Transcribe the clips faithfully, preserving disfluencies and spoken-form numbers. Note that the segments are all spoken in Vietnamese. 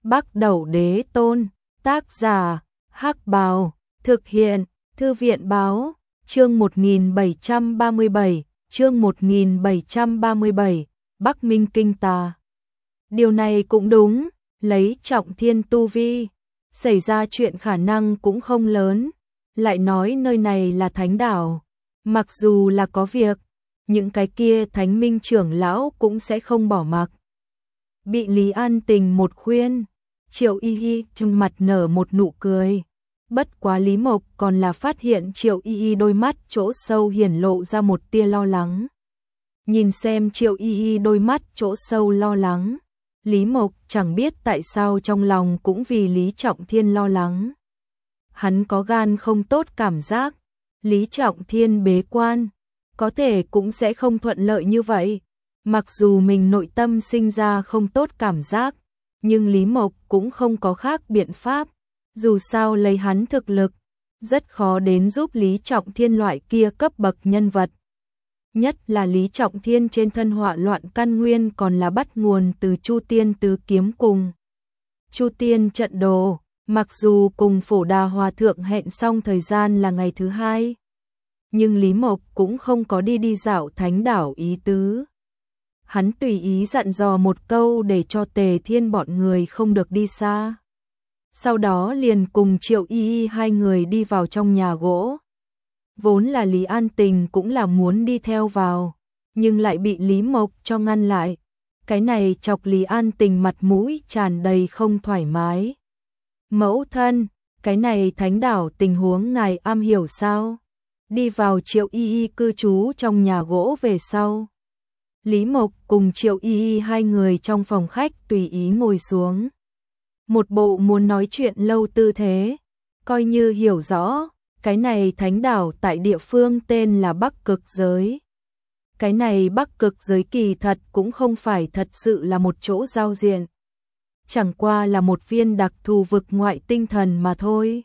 Bắc Đẩu Đế Tôn, tác giả, Hắc Bào, thực hiện, Thư viện Báo, chương một nghìn bảy trăm ba mươi bảy, chương một nghìn bảy trăm ba mươi bảy, Bắc Minh Kinh Tà. Điều này cũng đúng, lấy Trọng Thiên tu vi, xảy ra chuyện khả năng cũng không lớn, lại nói nơi này là thánh đảo, mặc dù là có việc, những cái kia thánh minh trưởng lão cũng sẽ không bỏ mặc. Bị Lý An Tình một khuyên, Triệu Y Y trên mặt nở một nụ cười. Bất quá Lý Mộc còn là phát hiện Triệu Y Y đôi mắt chỗ sâu hiển lộ ra một tia lo lắng. Nhìn xem Triệu Y Y đôi mắt chỗ sâu lo lắng, Lý Mộc chẳng biết tại sao trong lòng cũng vì Lý Trọng Thiên lo lắng. Hắn có gan không tốt cảm giác, Lý Trọng Thiên bế quan, có thể cũng sẽ không thuận lợi như vậy. Mặc dù mình nội tâm sinh ra không tốt cảm giác, nhưng Lý Mộc cũng không có khác biện pháp. Dù sao lấy hắn thực lực, rất khó đến giúp Lý Trọng Thiên loại kia cấp bậc nhân vật. Nhất là Lý Trọng Thiên trên thân họa loạn căn nguyên còn là bắt nguồn từ Chu Tiên Tứ Kiếm cùng Chu Tiên Trận Đồ, mặc dù cùng Phổ Đà Hòa Thượng hẹn xong thời gian là ngày thứ hai, nhưng Lý Mộc cũng không có đi đi dạo thánh đảo ý tứ. Hắn tùy ý dặn dò một câu để cho Tề Thiên bọn người không được đi xa. Sau đó liền cùng Triệu Y Y hai người đi vào trong nhà gỗ. Vốn là Lý An Tình cũng là muốn đi theo vào, nhưng lại bị Lý Mộc cho ngăn lại. Cái này chọc Lý An Tình mặt mũi tràn đầy không thoải mái. Mẫu thân, cái này thánh đảo tình huống ngài am hiểu sao? Đi vào Triệu Y Y cư trú trong nhà gỗ về sau. Lý Mộc cùng Triệu Y Y hai người trong phòng khách tùy ý ngồi xuống. Một bộ muốn nói chuyện lâu tư thế, coi như hiểu rõ, cái này thánh đảo tại địa phương tên là Bắc Cực Giới. Cái này Bắc Cực Giới kỳ thật cũng không phải thật sự là một chỗ giao diện. Chẳng qua là một viên đặc thù vực ngoại tinh thần mà thôi.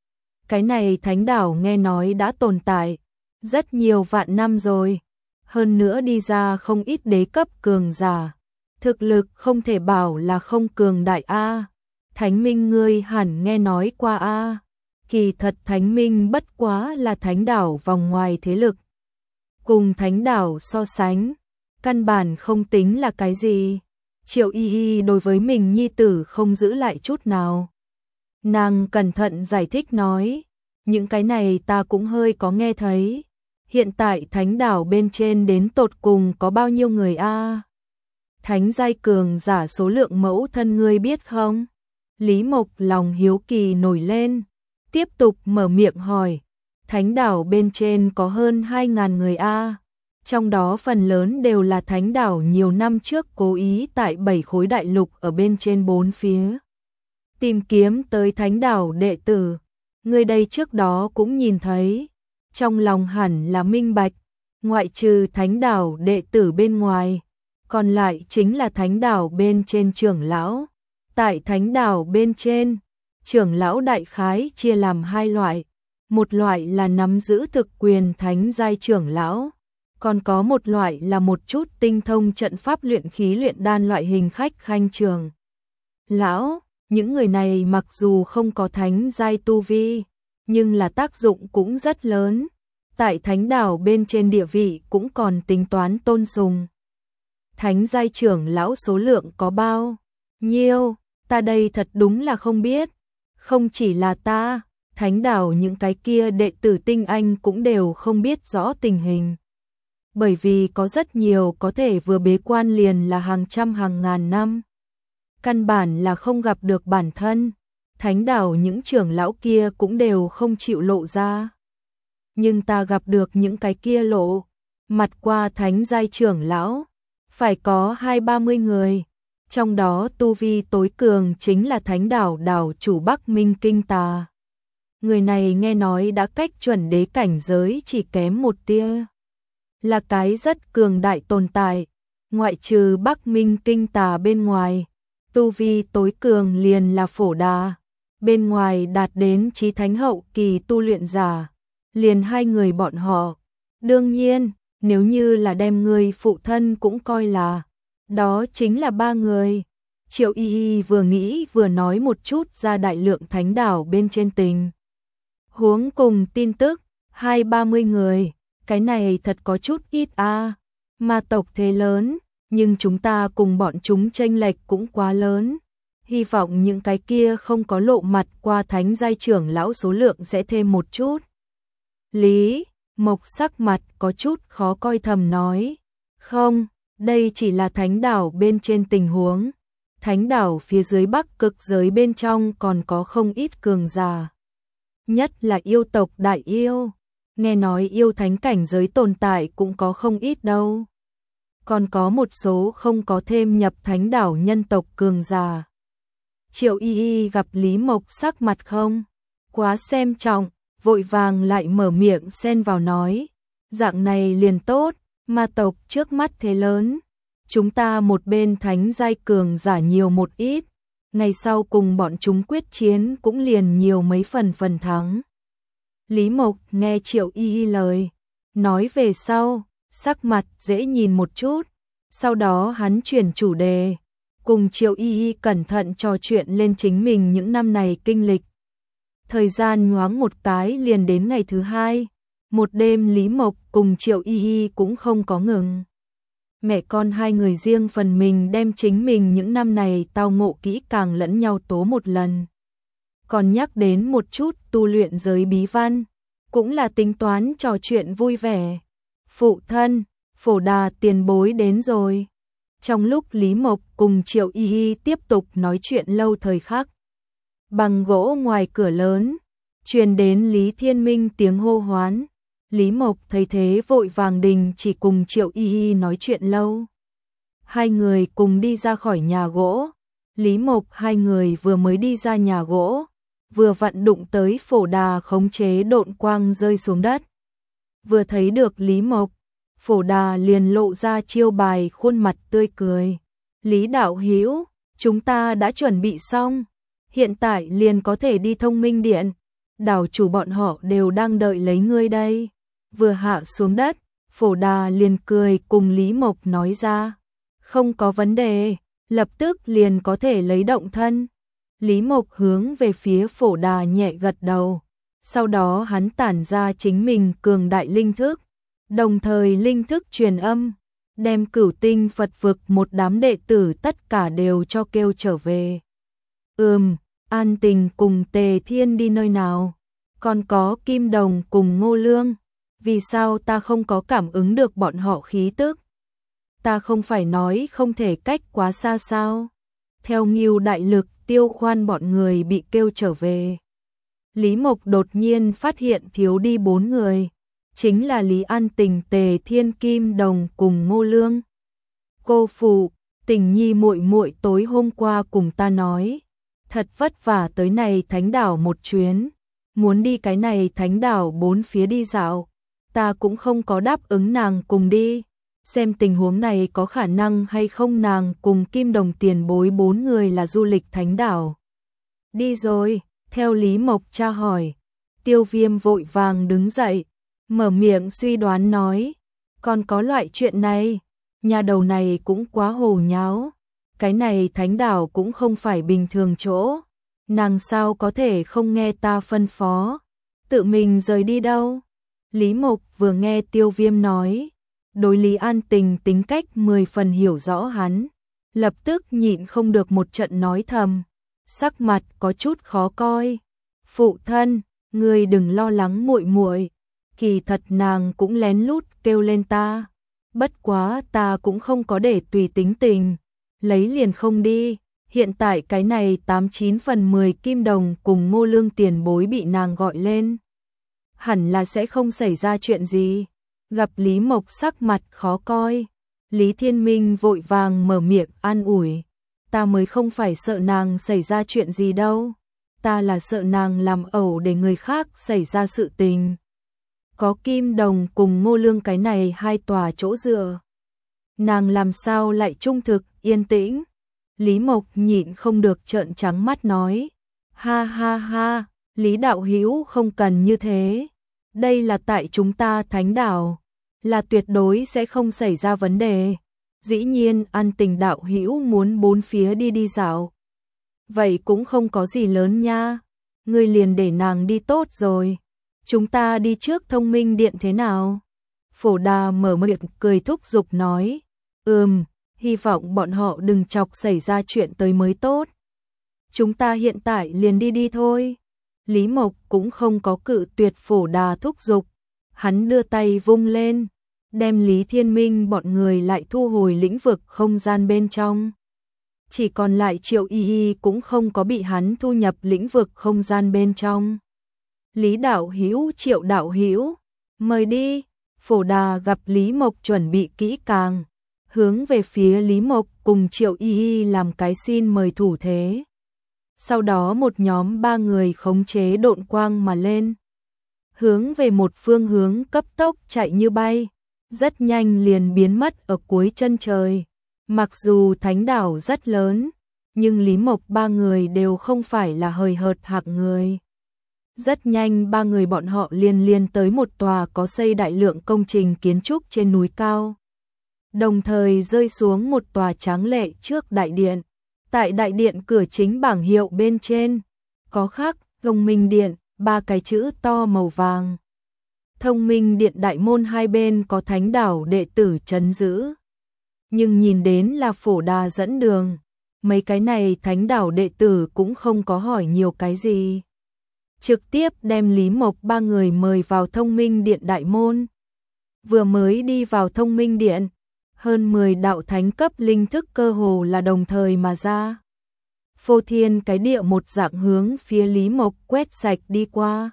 Cái này thánh đảo nghe nói đã tồn tại rất nhiều vạn năm rồi. Hơn nữa đi ra không ít đế cấp cường giả. Thực lực không thể bảo là không cường đại a. Thánh Minh ngươi hẳn nghe nói qua a. Kỳ thật Thánh Minh bất quá là thánh đảo vòng ngoài thế lực. Cùng thánh đảo so sánh, căn bản không tính là cái gì. Triệu Y Y đối với mình nhi tử không giữ lại chút nào. Nàng cẩn thận giải thích nói, những cái này ta cũng hơi có nghe thấy. Hiện tại thánh đảo bên trên đến tột cùng có bao nhiêu người a? Thánh giai cường giả số lượng mẫu thân ngươi biết không? Lý Mộc lòng hiếu kỳ nổi lên, tiếp tục mở miệng hỏi. Thánh đảo bên trên có hơn hai ngàn người a, trong đó phần lớn đều là thánh đảo nhiều năm trước cố ý tại bảy khối đại lục ở bên trên bốn phía. Tìm kiếm tới thánh đảo đệ tử, người đây trước đó cũng nhìn thấy. Trong lòng hẳn là minh bạch, ngoại trừ thánh đảo đệ tử bên ngoài, còn lại chính là thánh đảo bên trên trưởng lão. Tại thánh đảo bên trên, trưởng lão đại khái chia làm hai loại. Một loại là nắm giữ thực quyền thánh giai trưởng lão, còn có một loại là một chút tinh thông trận pháp luyện khí luyện đan loại hình khách khanh trường lão. Những người này mặc dù không có thánh giai tu vi, nhưng là tác dụng cũng rất lớn. Tại thánh đảo bên trên địa vị cũng còn tính toán tôn sùng. Thánh giai trưởng lão số lượng có bao nhiêu, ta đây thật đúng là không biết. Không chỉ là ta, thánh đảo những cái kia đệ tử tinh anh cũng đều không biết rõ tình hình. Bởi vì có rất nhiều có thể vừa bế quan liền là hàng trăm hàng ngàn năm. Căn bản là không gặp được bản thân. Thánh đảo những trưởng lão kia cũng đều không chịu lộ ra. Nhưng ta gặp được những cái kia lộ, mặt qua thánh giai trưởng lão, phải có hai ba mươi người. Trong đó tu vi tối cường chính là thánh đảo đảo chủ Bắc Minh Kinh Tà. Người này nghe nói đã cách chuẩn đế cảnh giới chỉ kém một tia. Là cái rất cường đại tồn tại, ngoại trừ Bắc Minh Kinh Tà bên ngoài. Tu vi tối cường liền là Phổ Đà, bên ngoài đạt đến chí thánh hậu kỳ tu luyện giả, liền hai người bọn họ. Đương nhiên, nếu như là đem người phụ thân cũng coi là, đó chính là ba người. Triệu Y Y vừa nghĩ vừa nói một chút ra đại lượng thánh đảo bên trên tình huống cùng tin tức, hai ba mươi người, cái này thật có chút ít a. À. Ma tộc thế lớn, nhưng chúng ta cùng bọn chúng chênh lệch cũng quá lớn. Hy vọng những cái kia không có lộ mặt qua thánh giai trưởng lão số lượng sẽ thêm một chút. Lý Mộc sắc mặt có chút khó coi thầm nói, không, đây chỉ là thánh đảo bên trên tình huống. Thánh đảo phía dưới Bắc Cực giới bên trong còn có không ít cường giả. Nhất là yêu tộc đại yêu, nghe nói yêu thánh cảnh giới tồn tại cũng có không ít đâu. Còn có một số không có thêm nhập thánh đảo nhân tộc cường giả. Triệu Y Y gặp Lý Mộc sắc mặt không quá xem trọng, vội vàng lại mở miệng xen vào nói, dạng này liền tốt, ma tộc trước mắt thế lớn, chúng ta một bên thánh giai cường giả nhiều một ít, ngày sau cùng bọn chúng quyết chiến cũng liền nhiều mấy phần phần thắng. Lý Mộc nghe Triệu Y Y lời nói về sau, sắc mặt dễ nhìn một chút, sau đó hắn chuyển chủ đề, cùng Triệu Y Y cẩn thận trò chuyện lên chính mình những năm này kinh lịch. Thời gian nhoáng một cái liền đến ngày thứ hai, một đêm Lý Mộc cùng Triệu Y Y cũng không có ngừng. Mẹ con hai người riêng phần mình đem chính mình những năm này tao ngộ kỹ càng lẫn nhau tố một lần. Còn nhắc đến một chút tu luyện giới bí văn, cũng là tính toán trò chuyện vui vẻ. Phụ thân, Phổ Đà tiền bối đến rồi. Trong lúc Lý Mộc cùng Triệu Y Y tiếp tục nói chuyện lâu thời khắc, bằng gỗ ngoài cửa lớn, truyền đến Lý Thiên Minh tiếng hô hoán. Lý Mộc thấy thế vội vàng đình chỉ cùng Triệu Y Y nói chuyện lâu. Hai người cùng đi ra khỏi nhà gỗ. Lý Mộc hai người vừa mới đi ra nhà gỗ, vừa vặn đụng tới Phổ Đà khống chế độn quang rơi xuống đất. Vừa thấy được Lý Mộc, Phổ Đà liền lộ ra chiêu bài khuôn mặt tươi cười. Lý đạo hữu, chúng ta đã chuẩn bị xong, hiện tại liền có thể đi Thông Minh Điện. Đảo chủ bọn họ đều đang đợi lấy ngươi đây. Vừa hạ xuống đất, Phổ Đà liền cười cùng Lý Mộc nói ra, không có vấn đề, lập tức liền có thể lấy động thân. Lý Mộc hướng về phía Phổ Đà nhẹ gật đầu, sau đó hắn tản ra chính mình cường đại linh thức, đồng thời linh thức truyền âm, đem Cửu Tinh Phật vực một đám đệ tử tất cả đều cho kêu trở về. Ừm, An Tình cùng Tề Thiên đi nơi nào? Còn có Kim Đồng cùng Ngô Lương, vì sao ta không có cảm ứng được bọn họ khí tức? Ta không phải nói không thể cách quá xa sao? Theo Ngưu đại lực, Tiêu Khoan bọn người bị kêu trở về. Lý Mộc đột nhiên phát hiện thiếu đi bốn người, chính là Lý An Tình, Tề Thiên, Kim Đồng cùng Ngô Lương. Cô phụ, Tình Nhi muội muội tối hôm qua cùng ta nói, thật vất vả tới này thánh đảo một chuyến, muốn đi cái này thánh đảo bốn phía đi dạo, ta cũng không có đáp ứng nàng cùng đi, xem tình huống này có khả năng hay không nàng cùng Kim Đồng tiền bối bốn người là du lịch thánh đảo. Đi rồi, theo Lý Mộc tra hỏi, Tiêu Viêm vội vàng đứng dậy, mở miệng suy đoán nói, còn có loại chuyện này, nhà đầu này cũng quá hồ nháo, cái này thánh đảo cũng không phải bình thường chỗ, nàng sao có thể không nghe ta phân phó, tự mình rời đi đâu. Lý Mộc vừa nghe Tiêu Viêm nói, đối Lý An Tình tính cách mười phần hiểu rõ hắn, lập tức nhịn không được một trận nói thầm, sắc mặt có chút khó coi. Phụ thân, ngươi đừng lo lắng muội muội, kỳ thật nàng cũng lén lút kêu lên ta, bất quá ta cũng không có để tùy tính tình, lấy liền không đi. Hiện tại cái này tám chín phần mười Kim Đồng cùng Ngô Lương tiền bối bị nàng gọi lên, hẳn là sẽ không xảy ra chuyện gì. Gặp Lý Mộc sắc mặt khó coi, Lý Thiên Minh vội vàng mở miệng an ủi, ta mới không phải sợ nàng xảy ra chuyện gì đâu, ta là sợ nàng làm ẩu để người khác xảy ra sự tình. Có Kim Đồng cùng Ngô Lương cái này hai tòa chỗ dựa, nàng làm sao lại trung thực, yên tĩnh. Lý Mộc nhịn không được trợn trắng mắt nói, ha ha ha, Lý đạo hữu không cần như thế, đây là tại chúng ta thánh đảo, là tuyệt đối sẽ không xảy ra vấn đề. Dĩ nhiên An Tình đạo hữu muốn bốn phía đi đi dạo. Vậy cũng không có gì lớn nha, ngươi liền để nàng đi tốt rồi. Chúng ta đi trước Thông Minh Điện thế nào? Phổ Đà mở miệng cười thúc giục nói. Ừm, hy vọng bọn họ đừng chọc xảy ra chuyện tới mới tốt. Chúng ta hiện tại liền đi đi thôi. Lý Mộc cũng không có cự tuyệt Phổ Đà thúc giục. Hắn đưa tay vung lên, đem Lý Thiên Minh bọn người lại thu hồi lĩnh vực không gian bên trong. Chỉ còn lại Triệu Y Y cũng không có bị hắn thu nhập lĩnh vực không gian bên trong. Lý đạo hữu, Triệu đạo hữu, mời đi. Phổ Đà gặp Lý Mộc chuẩn bị kỹ càng, hướng về phía Lý Mộc cùng Triệu Y Y làm cái xin mời thủ thế. Sau đó một nhóm ba người khống chế độn quang mà lên, hướng về một phương hướng cấp tốc chạy như bay, rất nhanh liền biến mất ở cuối chân trời. Mặc dù thánh đảo rất lớn, nhưng Lý Mộc ba người đều không phải là hời hợt hạng người. Rất nhanh ba người bọn họ liền liền tới một tòa có xây đại lượng công trình kiến trúc trên núi cao. Đồng thời rơi xuống một tòa tráng lệ trước đại điện. Tại đại điện cửa chính bảng hiệu bên trên, có khắc Thông Minh Điện, ba cái chữ to màu vàng. Thông Minh Điện đại môn hai bên có thánh đảo đệ tử trấn giữ. Nhưng nhìn đến là Phổ Đà dẫn đường, mấy cái này thánh đảo đệ tử cũng không có hỏi nhiều cái gì. Trực tiếp đem Lý Mộc ba người mời vào Thông Minh Điện đại môn. Vừa mới đi vào Thông Minh Điện, hơn mười đạo thánh cấp linh thức cơ hồ là đồng thời mà ra. Phô thiên cái địa một dạng hướng phía Lý Mộc quét sạch đi qua.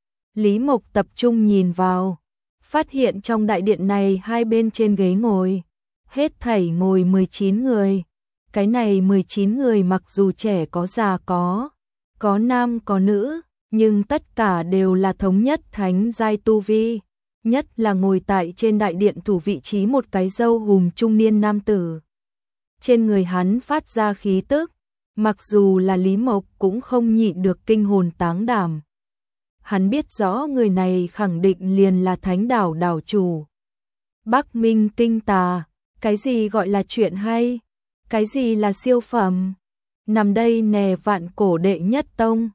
Lý Mộc tập trung nhìn vào, phát hiện trong đại điện này hai bên trên ghế ngồi, hết thảy ngồi mười chín người. Cái này mười chín người mặc dù trẻ có già có, có nam có nữ, nhưng tất cả đều là thống nhất thánh giai tu vi. Nhất là ngồi tại trên đại điện thủ vị trí một cái râu hùm trung niên nam tử. Trên người hắn phát ra khí tức, mặc dù là Lý Mộc cũng không nhịn được kinh hồn táng đảm. Hắn biết rõ người này khẳng định liền là thánh đảo đảo chủ. Bắc Minh Kinh Tà, cái gì gọi là chuyện hay, cái gì là siêu phẩm. Nằm đây nè vạn cổ đệ nhất tông,